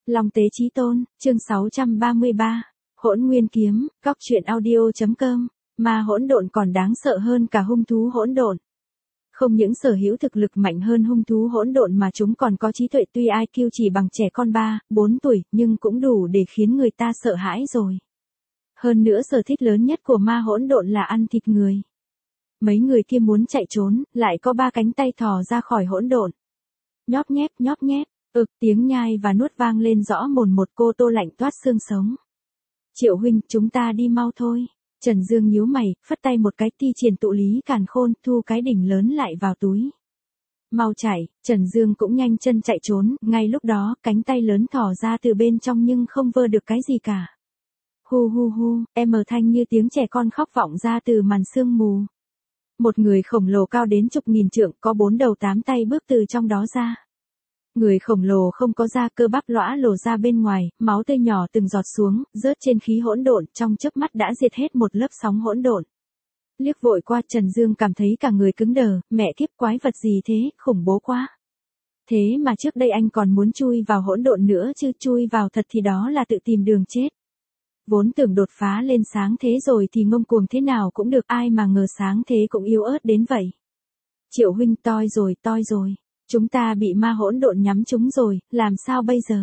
Long Tế Chí Tôn, chương 633, Hỗn Nguyên Kiếm, Cóc truyện audio.com, ma hỗn độn còn đáng sợ hơn cả hung thú hỗn độn. Không những sở hữu thực lực mạnh hơn hung thú hỗn độn mà chúng còn có trí tuệ, tuy IQ chỉ bằng trẻ con 3, 4 tuổi, nhưng cũng đủ để khiến người ta sợ hãi rồi. Hơn nữa sở thích lớn nhất của ma hỗn độn là ăn thịt người. Mấy người kia muốn chạy trốn, lại có 3 cánh tay thò ra khỏi hỗn độn. Nhóp nhép, tiếng nhai và nuốt vang lên rõ mồn một, Cô Tô lạnh toát xương sống. Triệu huynh, chúng ta đi mau thôi. Trần Dương nhíu mày, phất tay một cái, thi triển tụ lý càn khôn, thu cái đỉnh lớn lại vào túi. Mau chạy, Trần Dương cũng nhanh chân chạy trốn, ngay lúc đó, cánh tay lớn thò ra từ bên trong nhưng không vơ được cái gì cả. Hu hu hu, thanh như tiếng trẻ con khóc vọng ra từ màn sương mù. Một người khổng lồ cao đến chục nghìn trượng, có 4 đầu 8 tay bước từ trong đó ra. Người khổng lồ không có da, cơ bắp lõa lồ ra bên ngoài, máu tươi nhỏ từng giọt xuống, rớt trên khí hỗn độn, trong chớp mắt đã diệt hết một lớp sóng hỗn độn. Liếc vội qua, Trần Dương cảm thấy cả người cứng đờ, mẹ kiếp, quái vật gì thế, khủng bố quá. Thế mà trước đây anh còn muốn chui vào hỗn độn nữa chứ, chui vào thật thì đó là tự tìm đường chết. Vốn tưởng đột phá lên sáng thế rồi thì ngông cuồng thế nào cũng được, ai mà ngờ sáng thế cũng yếu ớt đến vậy. Triệu huynh, toi rồi. Chúng ta bị ma hỗn độn nhắm trúng rồi, làm sao bây giờ?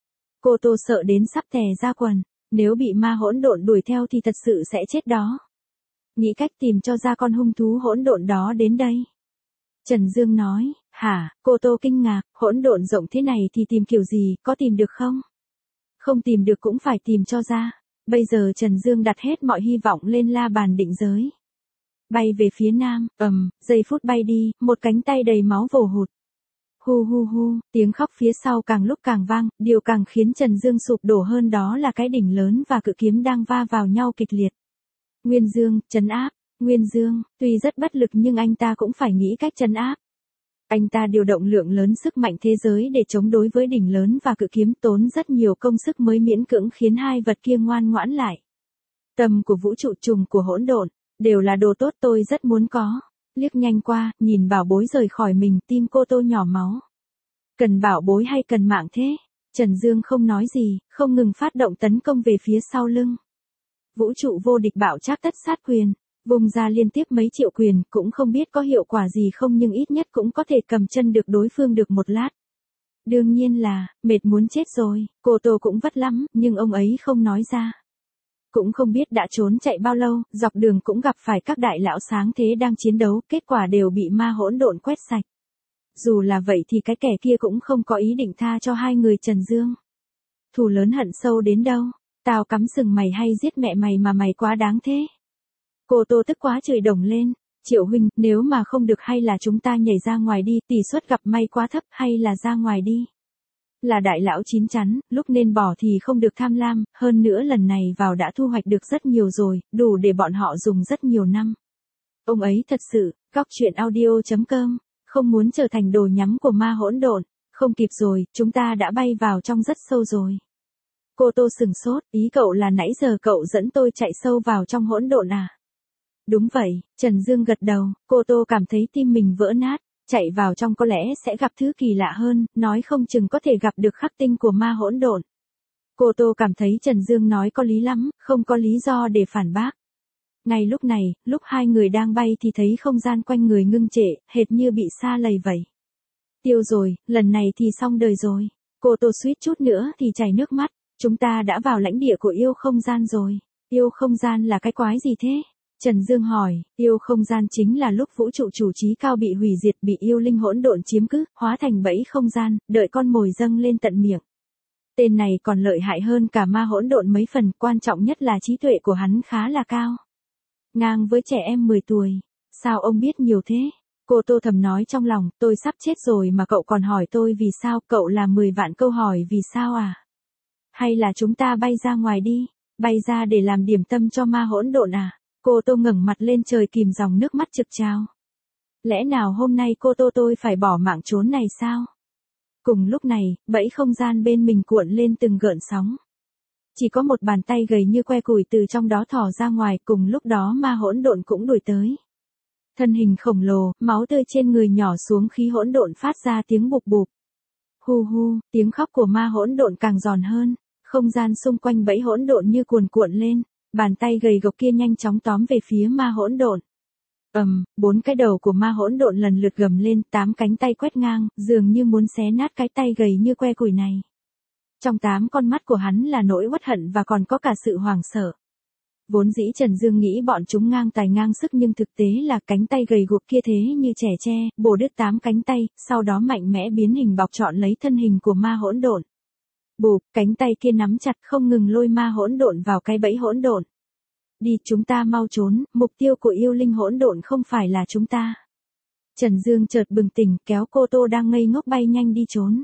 Cô Tô sợ đến sắp tè ra quần, nếu bị ma hỗn độn đuổi theo thì thật sự sẽ chết đó. Nghĩ cách tìm cho ra con hung thú hỗn độn đó đến đây. Trần Dương nói, hả? Cô Tô kinh ngạc, hỗn độn rộng thế này thì tìm kiểu gì, có tìm được không? Không tìm được cũng phải tìm cho ra. Bây giờ Trần Dương đặt hết mọi hy vọng lên la bàn định giới. Bay về phía nam, giây phút bay đi, một cánh tay đầy máu vồ hụt. Hu hu hu, tiếng khóc phía sau càng lúc càng vang, điều càng khiến Trần Dương sụp đổ hơn đó là cái đỉnh lớn và cự kiếm đang va vào nhau kịch liệt. Nguyên Dương, trấn áp. Nguyên Dương, tuy rất bất lực nhưng anh ta cũng phải nghĩ cách trấn áp. Anh ta điều động lượng lớn sức mạnh thế giới để chống đối với đỉnh lớn và cự kiếm, tốn rất nhiều công sức mới miễn cưỡng khiến hai vật kia ngoan ngoãn lại. Tâm của vũ trụ, trùng của hỗn độn, đều là đồ tốt tôi rất muốn có. Liếc nhanh qua, nhìn bảo bối rời khỏi mình, tim Cô Tô nhỏ máu. Cần bảo bối hay cần mạng thế? Trần Dương không nói gì, không ngừng phát động tấn công về phía sau lưng. Vũ trụ vô địch bạo trác tất sát quyền, vùng ra liên tiếp mấy triệu quyền, cũng không biết có hiệu quả gì không nhưng ít nhất cũng có thể cầm chân được đối phương được một lát. Đương nhiên là, mệt muốn chết rồi, Cô Tô cũng vất lắm, nhưng ông ấy không nói ra. Cũng không biết đã trốn chạy bao lâu, dọc đường cũng gặp phải các đại lão sáng thế đang chiến đấu, kết quả đều bị ma hỗn độn quét sạch. Dù là vậy thì cái kẻ kia cũng không có ý định tha cho hai người Trần Dương. Thù lớn hận sâu đến đâu, tao cắm sừng mày hay giết mẹ mày mà mày quá đáng thế. Cô Tô tức quá chửi đồng lên, Triệu huynh, nếu mà không được hay là chúng ta nhảy ra ngoài đi, tỷ suất gặp may quá thấp, hay là ra ngoài đi. Là đại lão chín chắn, lúc nên bỏ thì không được tham lam, hơn nữa lần này vào đã thu hoạch được rất nhiều rồi, đủ để bọn họ dùng rất nhiều năm. Ông ấy thật sự, Cóc truyện audio.com, không muốn trở thành đồ nhắm của ma hỗn độn, không kịp rồi, chúng ta đã bay vào trong rất sâu rồi. Cô Tô sừng sốt, ý cậu là nãy giờ cậu dẫn tôi chạy sâu vào trong hỗn độn à? Đúng vậy, Trần Dương gật đầu, Cô Tô cảm thấy tim mình vỡ nát. Chạy vào trong có lẽ sẽ gặp thứ kỳ lạ hơn, nói không chừng có thể gặp được khắc tinh của ma hỗn độn. Cô Tô cảm thấy Trần Dương nói có lý lắm, không có lý do để phản bác. Ngay lúc này, lúc hai người đang bay thì thấy không gian quanh người ngưng trệ, hệt như bị sa lầy vậy. Tiêu rồi, lần này thì xong đời rồi. Cô Tô suýt chút nữa thì chảy nước mắt, chúng ta đã vào lãnh địa của yêu không gian rồi. Yêu không gian là cái quái gì thế? Trần Dương hỏi, yêu không gian chính là lúc vũ trụ chủ trí cao bị hủy diệt, bị yêu linh hỗn độn chiếm cứ, hóa thành bẫy không gian, đợi con mồi dâng lên tận miệng. Tên này còn lợi hại hơn cả ma hỗn độn mấy phần, quan trọng nhất là trí tuệ của hắn khá là cao. Ngang với trẻ em 10 tuổi. Sao ông biết nhiều thế? Cô Tô thầm nói trong lòng, tôi sắp chết rồi mà cậu còn hỏi tôi vì sao, cậu là 10 vạn câu hỏi vì sao à? Hay là chúng ta bay ra ngoài đi, bay ra để làm điểm tâm cho ma hỗn độn à? Cô Tô ngẩng mặt lên trời kìm dòng nước mắt trực trào. Lẽ nào hôm nay cô Tô tôi phải bỏ mạng trốn này sao? Cùng lúc này, bẫy không gian bên mình cuộn lên từng gợn sóng. Chỉ có một bàn tay gầy như que củi từ trong đó thò ra ngoài, cùng lúc đó ma hỗn độn cũng đuổi tới. Thân hình khổng lồ, máu tươi trên người nhỏ xuống, khí hỗn độn phát ra tiếng bụp bụp. Hu hu, tiếng khóc của ma hỗn độn càng giòn hơn, không gian xung quanh bẫy hỗn độn như cuồn cuộn lên, bàn tay gầy gộc kia nhanh chóng tóm về phía ma hỗn độn. Bốn cái đầu của ma hỗn độn lần lượt gầm lên, 8 cánh tay quét ngang, dường như muốn xé nát cái tay gầy như que củi này. Trong 8 con mắt của hắn là nỗi uất hận và còn có cả sự hoảng sợ. Vốn dĩ Trần Dương nghĩ bọn chúng ngang tài ngang sức nhưng thực tế là cánh tay gầy guộc kia thế như trẻ tre, bổ đứt 8 cánh tay, sau đó mạnh mẽ biến hình bọc trọn lấy thân hình của ma hỗn độn. Bụp, cánh tay kia nắm chặt không ngừng lôi ma hỗn độn vào cái bẫy hỗn độn. Đi, chúng ta mau trốn, mục tiêu của yêu linh hỗn độn không phải là chúng ta. Trần Dương chợt bừng tỉnh, kéo Cô Tô đang ngây ngốc bay nhanh đi trốn.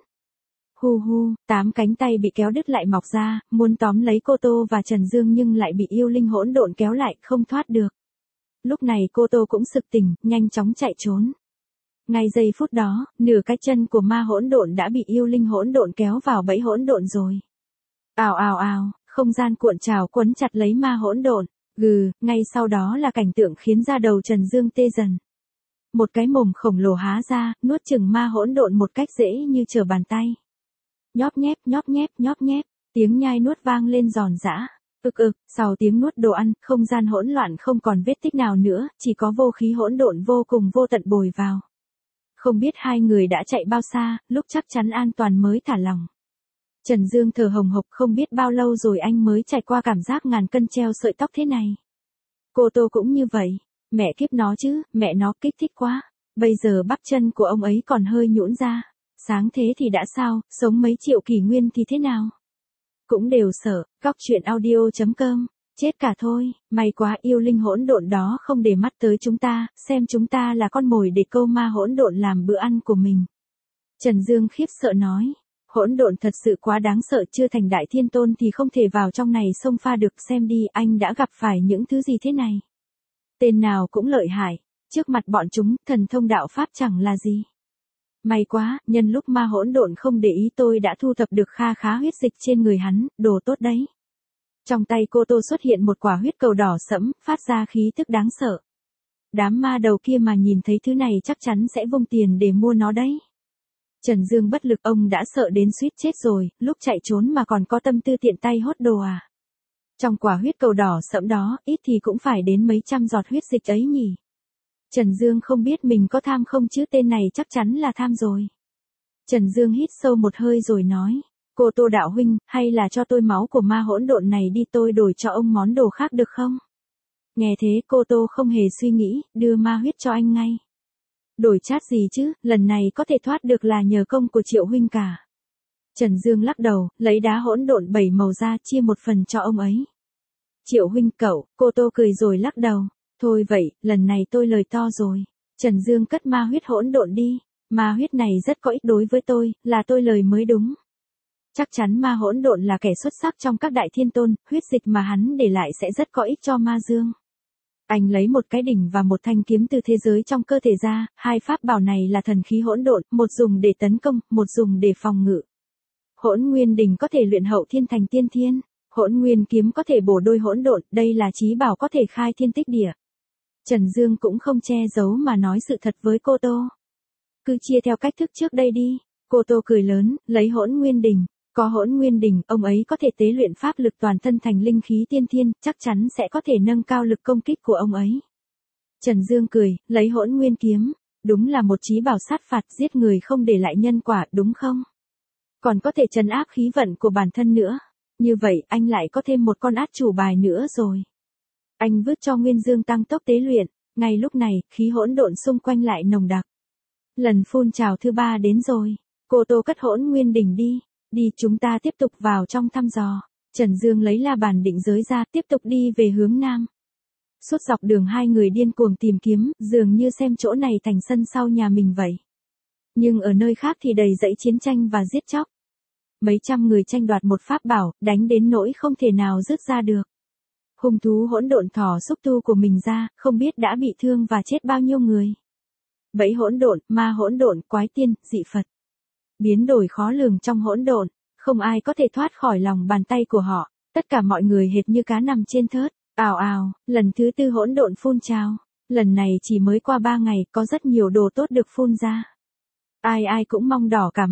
Hu hu, 8 cánh tay bị kéo đứt lại mọc ra, muốn tóm lấy Cô Tô và Trần Dương nhưng lại bị yêu linh hỗn độn kéo lại, không thoát được. Lúc này Cô Tô cũng sực tỉnh, nhanh chóng chạy trốn. Ngay giây phút đó, nửa cái chân của ma hỗn độn đã bị yêu linh hỗn độn kéo vào bẫy hỗn độn rồi. Ào ào ào, không gian cuộn trào quấn chặt lấy ma hỗn độn. Ngay sau đó là cảnh tượng khiến da đầu Trần Dương tê dần. Một cái mồm khổng lồ há ra, nuốt chửng ma hỗn độn một cách dễ như trở bàn tay. Nhóp nhép, nhóp nhép, nhóp nhép, tiếng nhai nuốt vang lên giòn giã. Sau tiếng nuốt đồ ăn, không gian hỗn loạn không còn vết tích nào nữa, chỉ có vô khí hỗn độn vô cùng vô tận bồi vào. Không biết hai người đã chạy bao xa, lúc chắc chắn an toàn mới thả lòng. Trần Dương thở hồng hộc, không biết bao lâu rồi anh mới trải qua cảm giác ngàn cân treo sợi tóc thế này. Cô Tô cũng như vậy, mẹ kiếp nó chứ, mẹ nó kích thích quá. Bây giờ bắp chân của ông ấy còn hơi nhũn ra. Sáng thế thì đã sao, sống mấy triệu kỷ nguyên thì thế nào? Cũng đều sợ, góc chuyện audio.com, chết cả thôi, may quá yêu linh hỗn độn đó không để mắt tới chúng ta, xem chúng ta là con mồi để câu ma hỗn độn làm bữa ăn của mình. Trần Dương khiếp sợ nói, hỗn độn thật sự quá đáng sợ, chưa thành đại thiên tôn thì không thể vào trong này xông pha được, xem đi anh đã gặp phải những thứ gì thế này. Tên nào cũng lợi hại, trước mặt bọn chúng, thần thông đạo pháp chẳng là gì. May quá, nhân lúc ma hỗn độn không để ý tôi đã thu thập được kha khá huyết dịch trên người hắn, đồ tốt đấy. Trong tay Cô Tô xuất hiện một quả huyết cầu đỏ sẫm, phát ra khí tức đáng sợ. Đám ma đầu kia mà nhìn thấy thứ này chắc chắn sẽ vung tiền để mua nó đấy. Trần Dương bất lực, ông đã sợ đến suýt chết rồi, lúc chạy trốn mà còn có tâm tư tiện tay hốt đồ à. Trong quả huyết cầu đỏ sẫm đó, ít thì cũng phải đến mấy trăm giọt huyết dịch ấy nhỉ. Trần Dương không biết mình có tham không chứ tên này chắc chắn là tham rồi. Trần Dương hít sâu một hơi rồi nói, Cô Tô đạo huynh, hay là cho tôi máu của ma hỗn độn này đi, tôi đổi cho ông món đồ khác được không? Nghe thế Cô Tô không hề suy nghĩ, đưa ma huyết cho anh ngay. Đổi chát gì chứ, lần này có thể thoát được là nhờ công của Triệu huynh cả. Trần Dương lắc đầu, lấy đá hỗn độn 7 màu ra chia một phần cho ông ấy. Triệu huynh cậu, Cô Tô cười rồi lắc đầu. Thôi vậy, lần này tôi lời to rồi. Trần Dương cất ma huyết hỗn độn đi. Ma huyết này rất có ích đối với tôi, là tôi lời mới đúng. Chắc chắn ma hỗn độn là kẻ xuất sắc trong các đại thiên tôn, huyết dịch mà hắn để lại sẽ rất có ích cho ma dương. Anh lấy một cái đỉnh và một thanh kiếm từ thế giới trong cơ thể ra, hai pháp bảo này là thần khí hỗn độn, một dùng để tấn công, một dùng để phòng ngự. Hỗn nguyên đỉnh có thể luyện hậu thiên thành tiên thiên, hỗn nguyên kiếm có thể bổ đôi hỗn độn, đây là chí bảo có thể khai thiên tích địa. Trần Dương cũng không che giấu mà nói sự thật với Cô Tô. Cứ chia theo cách thức trước đây đi. Cô Tô cười lớn, lấy hỗn nguyên đỉnh. Có hỗn nguyên đỉnh, ông ấy có thể tế luyện pháp lực toàn thân thành linh khí tiên thiên, chắc chắn sẽ có thể nâng cao lực công kích của ông ấy. Trần Dương cười, lấy hỗn nguyên kiếm. Đúng là một chí bảo sát phạt, giết người không để lại nhân quả, đúng không? Còn có thể trấn áp khí vận của bản thân nữa. Như vậy, anh lại có thêm một con át chủ bài nữa rồi. Anh vứt cho Nguyên Dương tăng tốc tế luyện, ngay lúc này, khí hỗn độn xung quanh lại nồng đặc. Lần phun trào thứ 3 đến rồi. Cô Tô cất hỗn nguyên đỉnh đi. Đi, chúng ta tiếp tục vào trong thăm dò. Trần Dương lấy la bàn định giới ra, tiếp tục đi về hướng nam. Suốt dọc đường hai người điên cuồng tìm kiếm, dường như xem chỗ này thành sân sau nhà mình vậy. Nhưng ở nơi khác thì đầy dãy chiến tranh và giết chóc. Mấy trăm người tranh đoạt một pháp bảo, đánh đến nỗi không thể nào rút ra được. Hung thú hỗn độn thỏ xúc tu của mình ra, không biết đã bị thương và chết bao nhiêu người. Bẫy hỗn độn, ma hỗn độn, quái tiên, dị Phật. Biến đổi khó lường trong hỗn độn, không ai có thể thoát khỏi lòng bàn tay của họ, tất cả mọi người hệt như cá nằm trên thớt. Ào ào, lần thứ 4 hỗn độn phun trào. Lần này chỉ mới qua 3 ngày, có rất nhiều đồ tốt được phun ra. Ai ai cũng mong đỏ cả mắt,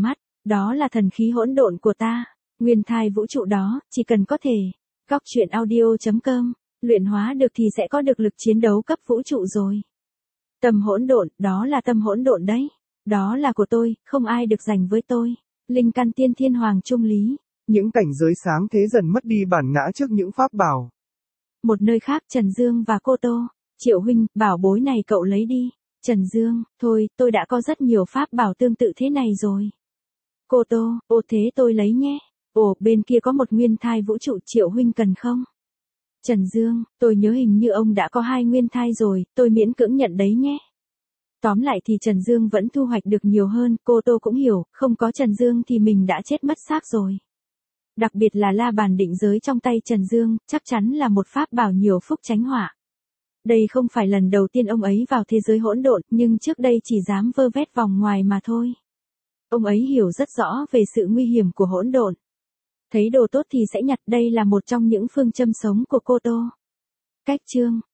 Đó là thần khí hỗn độn của ta. Nguyên thai vũ trụ đó, chỉ cần có thể. Góc truyện audio.com. Luyện hóa được thì sẽ có được lực chiến đấu cấp vũ trụ rồi. Tâm hỗn độn, đó là tâm hỗn độn đấy. Đó là của tôi, không ai được giành với tôi. Linh căn tiên thiên hoàng trung lý. Những cảnh giới sáng thế dần mất đi bản ngã trước những pháp bảo. Một nơi khác Trần Dương và Cô Tô. Triệu huynh, bảo bối này cậu lấy đi. Trần Dương, thôi, tôi đã có rất nhiều pháp bảo tương tự thế này rồi. Cô Tô, ô thế tôi lấy nhé. Ồ, bên kia có một nguyên thai vũ trụ, Triệu huynh cần không? Trần Dương, tôi nhớ hình như ông đã có 2 nguyên thai rồi, tôi miễn cưỡng nhận đấy nhé. Tóm lại thì Trần Dương vẫn thu hoạch được nhiều hơn, Cô Tô cũng hiểu, không có Trần Dương thì mình đã chết mất xác rồi. Đặc biệt là la bàn định giới trong tay Trần Dương, chắc chắn là một pháp bảo nhiều phúc tránh họa. Đây không phải lần đầu tiên ông ấy vào thế giới hỗn độn, nhưng trước đây chỉ dám vơ vét vòng ngoài mà thôi. Ông ấy hiểu rất rõ về sự nguy hiểm của hỗn độn. Thấy đồ tốt thì sẽ nhặt, đây là một trong những phương châm sống của Cô Tô. Cách chương